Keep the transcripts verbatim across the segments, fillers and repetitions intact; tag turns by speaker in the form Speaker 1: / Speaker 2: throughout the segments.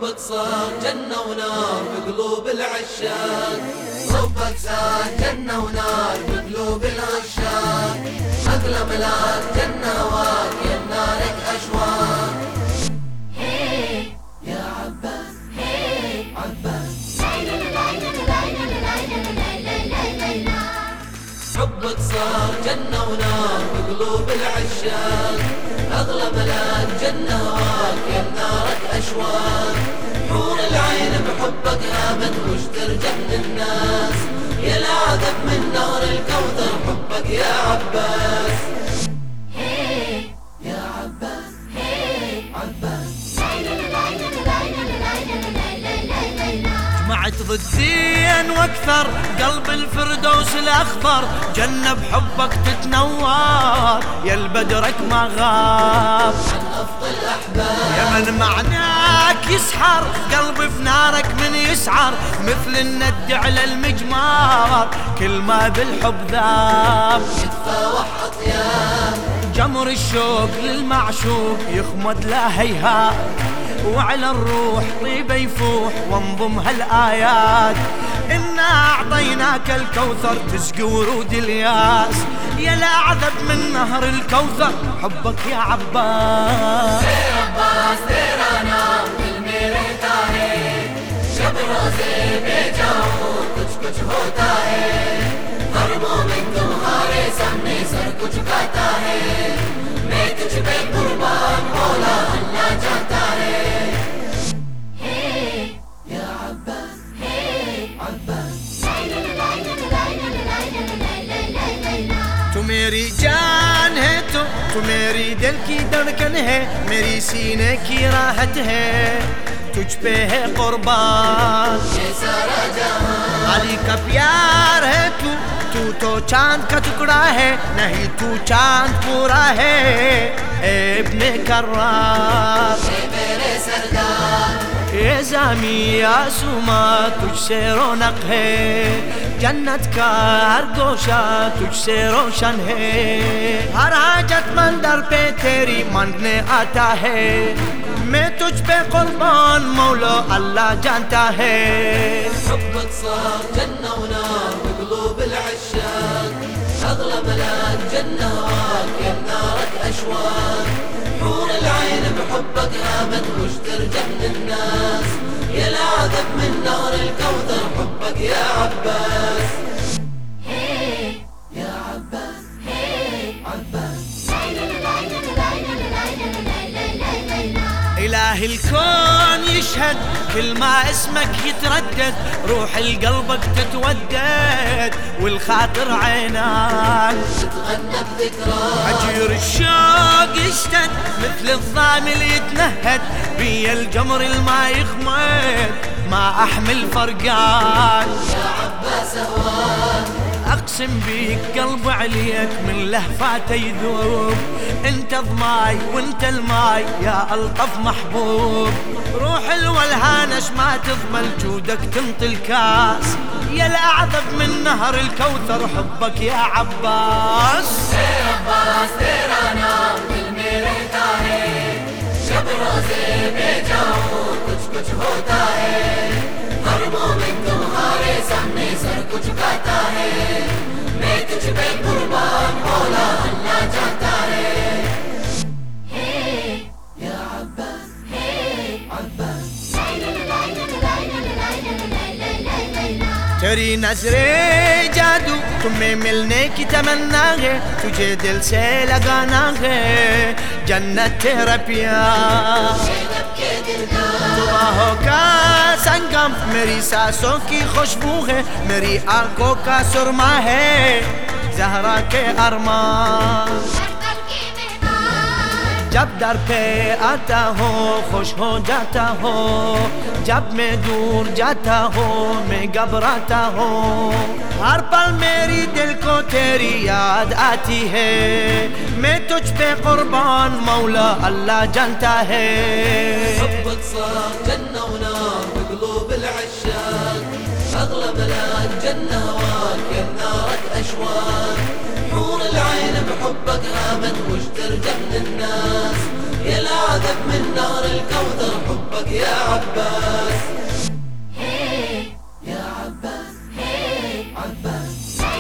Speaker 1: حبك صار جنة ونار بقلوب العشاق، حبك صار جنة ونار بقلوب العشاق، أغلى ملاك جنة هواك يا نارك أشواق. يا عباس عباس حبك صار جنة ونار بقلوب العشاق، أغلى ملاك جنة هواك يا نارك أشواق، حور العين بحبك آمن وش ترجع من الناس، يا العذب من نهر الكوثر حبك يا عباس. يا عباس عباس
Speaker 2: جمعت ضدين واكثر قلب الفردوس الاخضر، جنة بحبك تتنور يا البدرك ما غاب،
Speaker 1: عن أفضل الأحباب
Speaker 2: يا من معناك يسحر قلبي في نارك من يسعر، مثل الند على المجمار كل ما بالحب ذاب،
Speaker 1: يتفاوح أطياب
Speaker 2: جمر الشوق للمعشوق يخمد لا هيهات، وعلى الروح طيبة يفوح وانظم هالآيات، إنا أعطيناك الكوثر تسقي ورود الياس، يا الأعذب من نهر الكوثر حبك يا عباس.
Speaker 1: يا عباس تیرا نام دل میں رہتا ہے، جب روزے بے جاؤ کچھ کچھ ہوتا ہے، ہر مومن تمہارے سامنے سر کچھ جھکاتا ہے، میں تجھ پہ قربان مولا اللہ جانتا ہے. يا عباس عباس
Speaker 2: تو میری جان ہے تو تو میری دل کی دھڑکن ہے، میری سینے کی راحت ہے، تجھ پہ ہے قربان
Speaker 1: یہ سارا جہاں،
Speaker 2: علی کا پیار ہے تو تو تو چاند کا ٹکڑا ہے، نہیں تو چاند پورا ہے اے ابن کرار،
Speaker 1: اے میرے سردار
Speaker 2: اے زامی آسوما تجھ سے رونق ہے، جنت کا ہر گوشہ تجھ سے روشن ہے، ہر حاجت مند در پہ تیری مانگنے آتا ہے، میں تجھ پہ قربان مولا اللہ جانتا ہے.
Speaker 1: حبك صار جنة ونار بقلوب العشاق، أغلى ملاك جنة هواك يا نارك أشواق، حور العين بحبك آمن وش ترجع من الناس، يا العذب من نهر الكوثر حبك يا عباس. يا عباس عباس
Speaker 2: إله الكون يشهد كل ما اسمك يتردد، روح لقلبك تتودد والخاطر عيناك
Speaker 1: تتغنى بذكراك،
Speaker 2: عجير الشوق يشتد مثل الضامل يتنهد، بي الجمر الما يخمد ما أحمل فرقان،
Speaker 1: يا عباس هواك
Speaker 2: أقسم بيك قلب عليك من لهفاته يذوب، انت ضماي وانت الماي يا ألطف محبوب، روح الولهانش ما تضمل جودك تنطي الكاس، يا الأعذب من نهر الكوثر حبك يا عباس.
Speaker 1: اے عباس تیرا نام دل میں رہتا ہے، جب روزے بے جاؤ کچھ کچھ ہوتا ہے، ہر مومن تمہارے سامنے سر کچھ جھکاتا ہے، میں تجھ پہ قربان مولا اللہ جانتا ہے. يا عباس عباس
Speaker 2: تیری نظر جادو تمہیں ملنے کی تمنا ہے، تجھے دل سے لگانا ہے، جنت تیرا پیار،
Speaker 1: زینب کے دلدار
Speaker 2: تو باہوں کا سنگم میری سانسوں کی خوشبو ہے، میری آنکھوں کا سرما ہے زہرا کے ارمان، جب در پہ آتا ہوں خوش ہو جاتا ہوں، جب میں دور جاتا ہوں میں گھبراتا ہوں، ہر پل میری دل کو تیری یاد آتی ہے، میں تجھ پہ قربان مولا اللہ جانتا ہے.
Speaker 1: حبك صار جنة ونار بقلوب العشاق، أغلى ملاك جنة هواك يا نارك أشواق، حور العين بحبك آمن وش ترجع من الناس، يا العذب من نهر الكوثر حبك يا عباس. يا عباس عباس.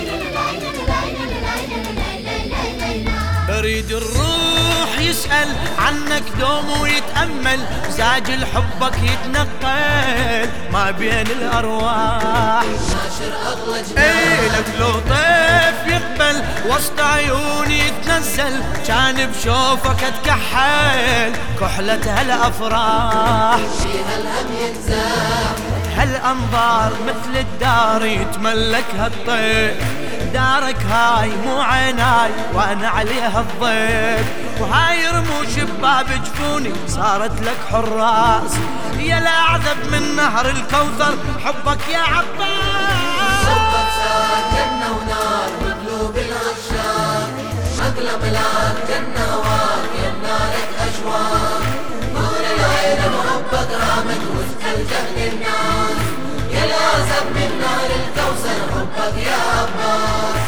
Speaker 2: بريد الروح يسأل عنك دوم ويتأمل، زاج الحبك يتنقل ما بين الأرواح.
Speaker 1: ناشر أغلى جنان
Speaker 2: ايه لك لو طيف يقبل وسط عيوني يتنزل، كان بشوفك اتكحل كحلة هالأفراح.
Speaker 1: فيها الهم ينزاح
Speaker 2: هالأنظار مثل الدار يتملكها الطيف، دارك هاي مو عيناي وانا عليها الضيف، وهاي رموش بباب جفوني صارت لك حراس، يا الأعذب من نهر الكوثر حبك يا عباس.
Speaker 1: صوتك صار جنة ونار بقلوب العشاق، أغلى ملاك جنة هواك يا نارك أشواق. نور العين بحبك رامد وسط الجهل الناس، يا الأعزب من نهر الكوثر حبك يا عباس.